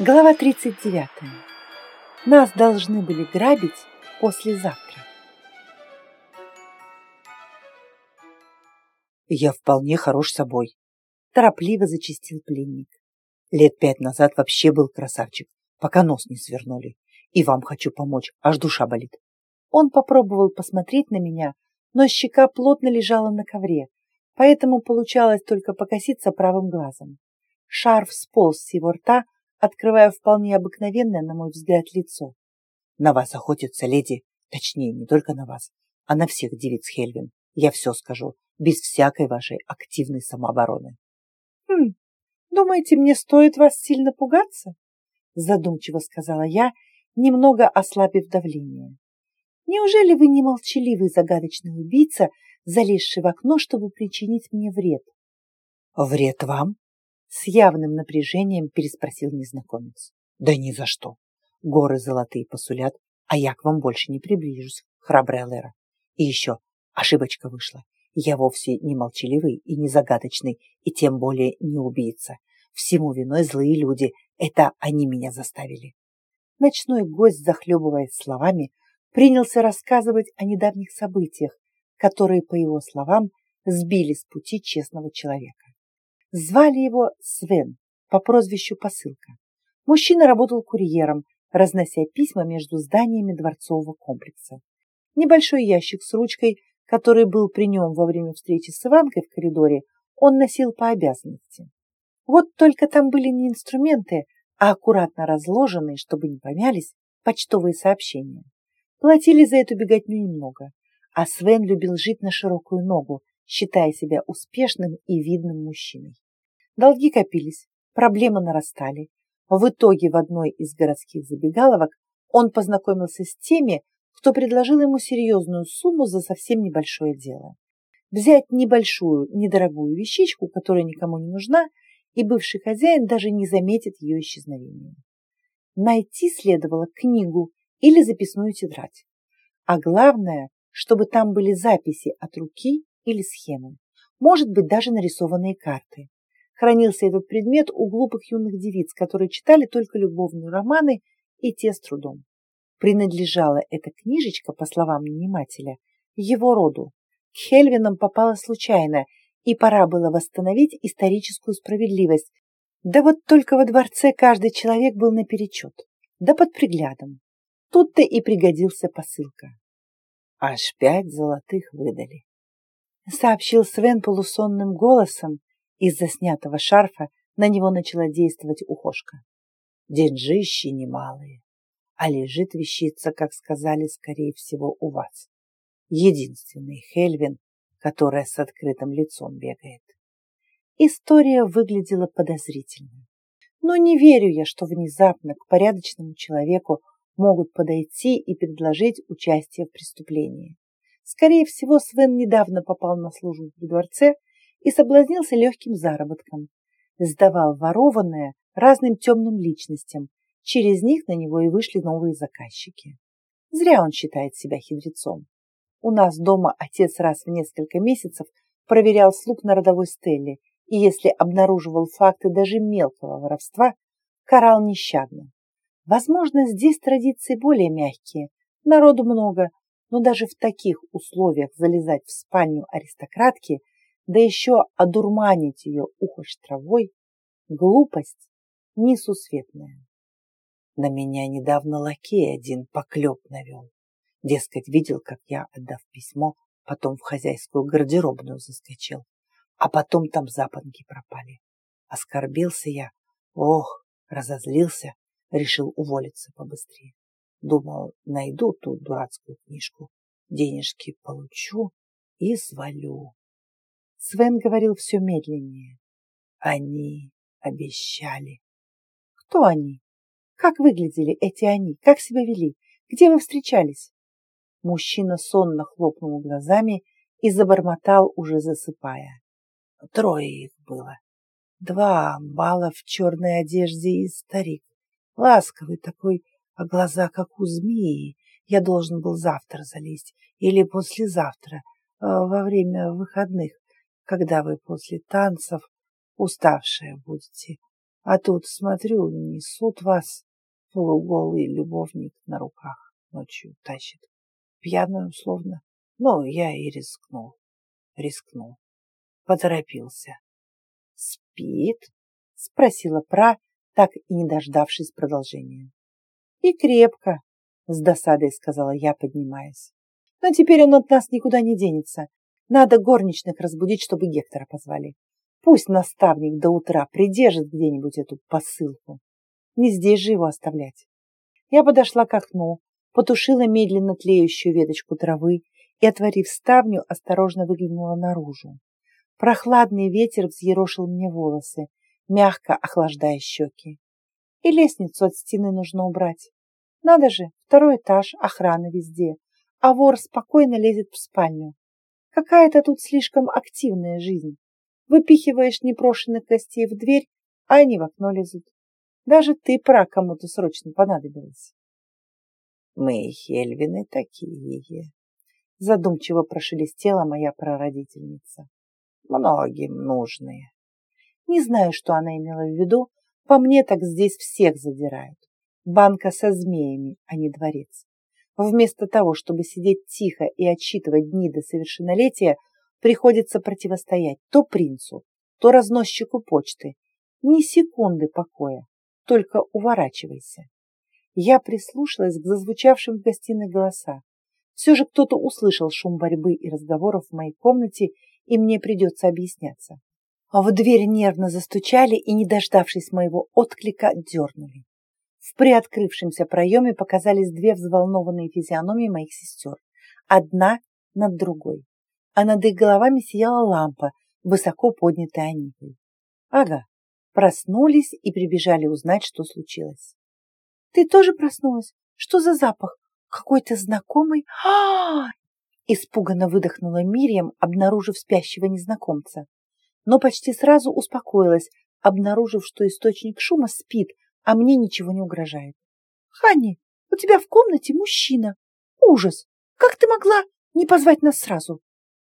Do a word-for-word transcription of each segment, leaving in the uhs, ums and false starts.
Глава тридцать девятая. Нас должны были грабить послезавтра. Я вполне хорош собой, торопливо зачастил пленник. Лет пять назад вообще был красавчик, пока нос не свернули. И вам хочу помочь, аж душа болит. Он попробовал посмотреть на меня, но щека плотно лежала на ковре, поэтому получалось только покоситься правым глазом. Шарф сполз с его рта, открывая вполне обыкновенное, на мой взгляд, лицо. На вас охотятся леди, точнее, не только на вас, а на всех девиц Хельвин. Я все скажу, без всякой вашей активной самообороны. Хм, думаете, мне стоит вас сильно пугаться? Задумчиво сказала я, немного ослабив давление. Неужели вы не молчаливый загадочный убийца, залезший в окно, чтобы причинить мне вред? Вред вам? С явным напряжением переспросил незнакомец. Да ни за что. Горы золотые посулят, а я к вам больше не приближусь, храбрая Лера. И еще ошибочка вышла. Я вовсе не молчаливый и не загадочный, и тем более не убийца. Всему виной злые люди. Это они меня заставили. Ночной гость, захлебываясь словами, принялся рассказывать о недавних событиях, которые, по его словам, сбили с пути честного человека. Звали его Свен по прозвищу Посылка. Мужчина работал курьером, разнося письма между зданиями дворцового комплекса. Небольшой ящик с ручкой, который был при нем во время встречи с Иванкой в коридоре, он носил по обязанности. Вот только там были не инструменты, а аккуратно разложенные, чтобы не помялись, почтовые сообщения. Платили за эту беготню немного, а Свен любил жить на широкую ногу, считая себя успешным и видным мужчиной. Долги копились, проблемы нарастали. В итоге в одной из городских забегаловок он познакомился с теми, кто предложил ему серьезную сумму за совсем небольшое дело. Взять небольшую, недорогую вещичку, которая никому не нужна, и бывший хозяин даже не заметит ее исчезновения. Найти следовало книгу или записную тетрадь. А главное, чтобы там были записи от руки или схемы, может быть, даже нарисованные карты. Хранился этот предмет у глупых юных девиц, которые читали только любовные романы, и те с трудом. Принадлежала эта книжечка, по словам нанимателя, его роду. К Хельвинам попала случайно, и пора было восстановить историческую справедливость. Да вот только во дворце каждый человек был наперечет, да под приглядом. Тут-то и пригодился Посылка. Аж пять золотых выдали, сообщил Свен полусонным голосом. Из-за снятого шарфа на него начала действовать ухожка. Деньжищи немалые, а лежит вещица, как сказали, скорее всего, у вас. Единственный Хельвин, которая с открытым лицом бегает. История выглядела подозрительно. Но не верю я, что внезапно к порядочному человеку могут подойти и предложить участие в преступлении. Скорее всего, Свен недавно попал на службу при дворце и соблазнился легким заработком. Сдавал ворованное разным темным личностям. Через них на него и вышли новые заказчики. Зря он считает себя хитрецом. У нас дома отец раз в несколько месяцев проверял слуг на родовой стеле, и если обнаруживал факты даже мелкого воровства, карал нещадно. Возможно, здесь традиции более мягкие, народу много, но даже в таких условиях залезать в спальню аристократки, да еще одурманить ее ухожь травой, глупость несусветная. На меня недавно лакей один поклеп навел. Дескать, видел, как я, отдав письмо, потом в хозяйскую гардеробную заскочил, а потом там запонки пропали. Оскорбился я, ох, разозлился, решил уволиться побыстрее. Думал, найду ту дурацкую книжку, денежки получу и свалю. Свен говорил все медленнее. Они обещали. Кто они? Как выглядели эти они? Как себя вели? Где вы встречались? Мужчина сонно хлопнул глазами и забормотал, уже засыпая. Трое их было. Два амбала в черной одежде и старик. Ласковый такой, а глаза как у змеи. Я должен был завтра залезть или послезавтра, во время выходных, когда вы после танцев уставшая будете. А тут, смотрю, несут вас, полуголый любовник на руках ночью тащит. Пьяную словно. Ну, я и рискнул. Рискнул. Поторопился. «Спит?» — спросила Пра, так и не дождавшись продолжения. «И крепко», — с досадой сказала я, поднимаясь. «Но теперь он от нас никуда не денется. Надо горничных разбудить, чтобы Гектора позвали. Пусть наставник до утра придержит где-нибудь эту посылку. Не здесь же его оставлять». Я подошла к окну, потушила медленно тлеющую веточку травы и, отворив ставню, осторожно выглянула наружу. Прохладный ветер взъерошил мне волосы, мягко охлаждая щеки. И лестницу от стены нужно убрать. Надо же, второй этаж, охрана везде, а вор спокойно лезет в спальню. Какая-то тут слишком активная жизнь. Выпихиваешь непрошенных гостей в дверь, а они в окно лезут. Даже ты, Пра, кому-то срочно понадобилась. Мы, хельвины, такие, задумчиво прошелестела моя прародительница. Многим нужные. Не знаю, что она имела в виду, по мне так здесь всех задирают. Банка со змеями, а не дворец. Вместо того, чтобы сидеть тихо и отсчитывать дни до совершеннолетия, приходится противостоять то принцу, то разносчику почты. Ни секунды покоя, только уворачивайся. Я прислушалась к зазвучавшим в гостиной голоса. Все же кто-то услышал шум борьбы и разговоров в моей комнате, и мне придется объясняться. А в дверь нервно застучали и, не дождавшись моего отклика, дернули. В приоткрывшемся проеме показались две взволнованные физиономии моих сестер, одна над другой, а над их головами сияла лампа, высоко поднятая Анифой. Ага, проснулись и прибежали узнать, что случилось. «Ты тоже проснулась? Что за запах? Какой-то знакомый?» А-а-а! Испуганно выдохнула Мирьям, обнаружив спящего незнакомца. Но почти сразу успокоилась, обнаружив, что источник шума спит, а мне ничего не угрожает. «Ханни, у тебя в комнате мужчина. Ужас! Как ты могла не позвать нас сразу?»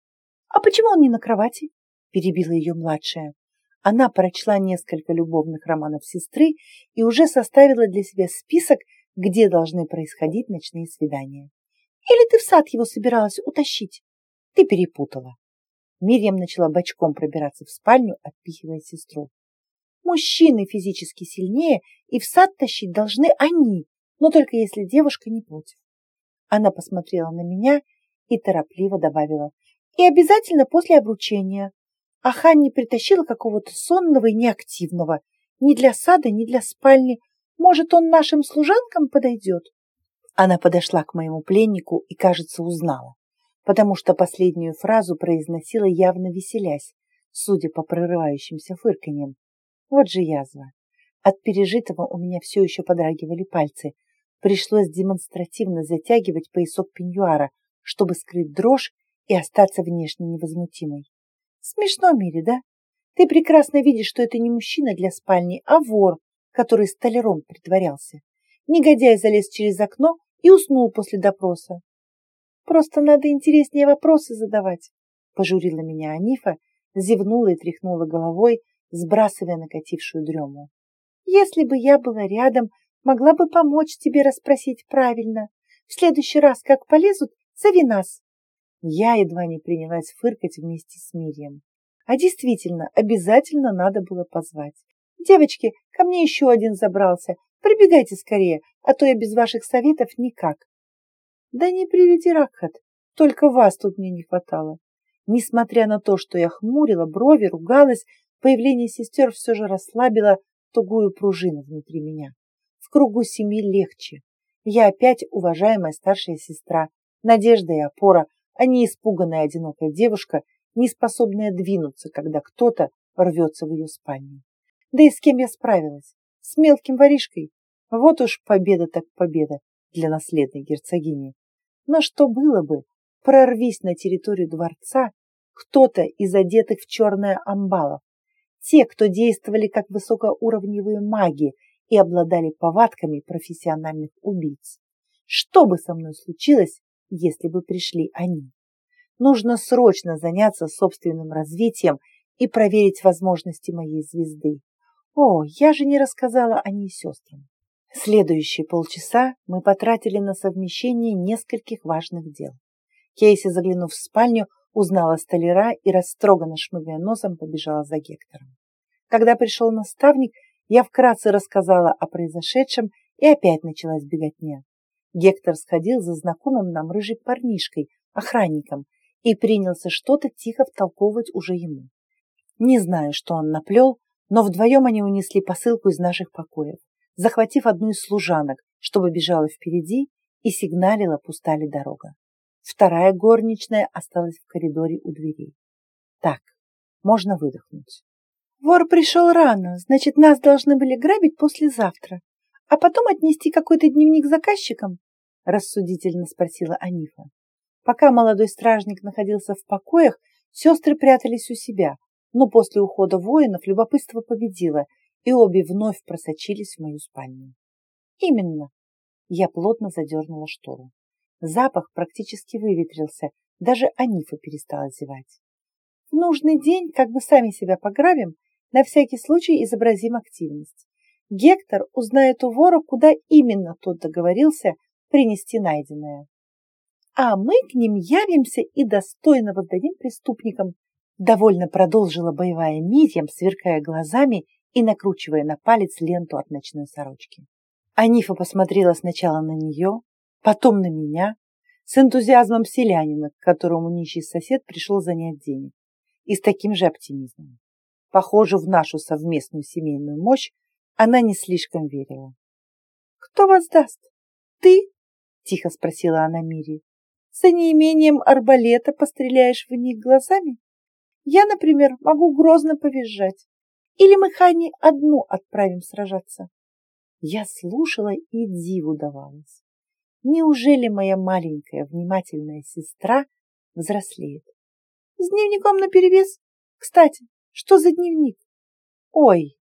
«А почему он не на кровати?» – перебила ее младшая. Она прочла несколько любовных романов сестры и уже составила для себя список, где должны происходить ночные свидания. «Или ты в сад его собиралась утащить?» «Ты перепутала». Мирьям начала бочком пробираться в спальню, отпихивая сестру. «Мужчины физически сильнее, и в сад тащить должны они, но только если девушка не против». Она посмотрела на меня и торопливо добавила: «И обязательно после обручения. А Ханни притащила какого-то сонного и неактивного. Ни для сада, ни для спальни. Может, он нашим служанкам подойдет?» Она подошла к моему пленнику и, кажется, узнала, потому что последнюю фразу произносила явно веселясь, судя по прерывающимся фырканьям. Вот же язва. От пережитого у меня все еще подрагивали пальцы. Пришлось демонстративно затягивать поясок пеньюара, чтобы скрыть дрожь и остаться внешне невозмутимой. Смешно, Мири, да? Ты прекрасно видишь, что это не мужчина для спальни, а вор, который столяром притворялся. Негодяй залез через окно и уснул после допроса. Просто надо интереснее вопросы задавать, пожурила меня Анифа, зевнула и тряхнула головой, сбрасывая накатившую дрему. Если бы я была рядом, могла бы помочь тебе расспросить правильно. В следующий раз, как полезут, зови нас. Я едва не принялась фыркать вместе с Мирьям. А действительно, обязательно надо было позвать. Девочки, ко мне еще один забрался. Прибегайте скорее, а то я без ваших советов никак. Да не приведи Ракхат, только вас тут мне не хватало. Несмотря на то, что я хмурила брови, ругалась, появление сестер все же расслабило тугую пружину внутри меня. В кругу семьи легче. Я опять уважаемая старшая сестра, надежда и опора, а не испуганная одинокая девушка, не способная двинуться, когда кто-то рвется в ее спальню. Да и с кем я справилась? С мелким воришкой? Вот уж победа так победа для наследной герцогини. Но что было бы, прорвись на территорию дворца кто-то из одетых в черное амбалов, те, кто действовали как высокоуровневые маги и обладали повадками профессиональных убийц. Что бы со мной случилось, если бы пришли они? Нужно срочно заняться собственным развитием и проверить возможности моей звезды. О, я же не рассказала о ней сестрам. Следующие полчаса мы потратили на совмещение нескольких важных дел. Кейси, заглянув в спальню, узнала столяра и, растроганно шмыгая носом, побежала за Гектором. Когда пришел наставник, я вкратце рассказала о произошедшем, и опять началась беготня. Гектор сходил за знакомым нам рыжей парнишкой, охранником, и принялся что-то тихо втолковывать уже ему. Не знаю, что он наплел, но вдвоем они унесли посылку из наших покоев, захватив одну из служанок, чтобы бежала впереди, и сигналила, пуста ли дорога. Вторая горничная осталась в коридоре у дверей. Так, можно выдохнуть. Вор пришел рано, значит, нас должны были грабить послезавтра, а потом отнести какой-то дневник заказчикам, рассудительно спросила Анифа. Пока молодой стражник находился в покоях, сестры прятались у себя, но после ухода воинов любопытство победило, и обе вновь просочились в мою спальню. Именно. Я плотно задернула штору. Запах практически выветрился, даже Анифа перестала зевать. В нужный день, как бы сами себя пограбим, на всякий случай изобразим активность. Гектор узнает у вора, куда именно тот договорился принести найденное. А мы к ним явимся и достойно воздадим преступникам, довольно продолжила боевая Мирьям, сверкая глазами и накручивая на палец ленту от ночной сорочки. Анифа посмотрела сначала на нее, потом на меня, с энтузиазмом селянина, к которому нищий сосед пришел занять денег, и с таким же оптимизмом. Похоже, в нашу совместную семейную мощь она не слишком верила. «Кто вас даст? Ты?» – тихо спросила она Мире. «За неимением арбалета постреляешь в них глазами? Я, например, могу грозно повизжать. Или мы Хани одну отправим сражаться?» Я слушала и диву давалась. Неужели моя маленькая внимательная сестра взрослеет? С дневником наперевес? Кстати, что за дневник? Ой,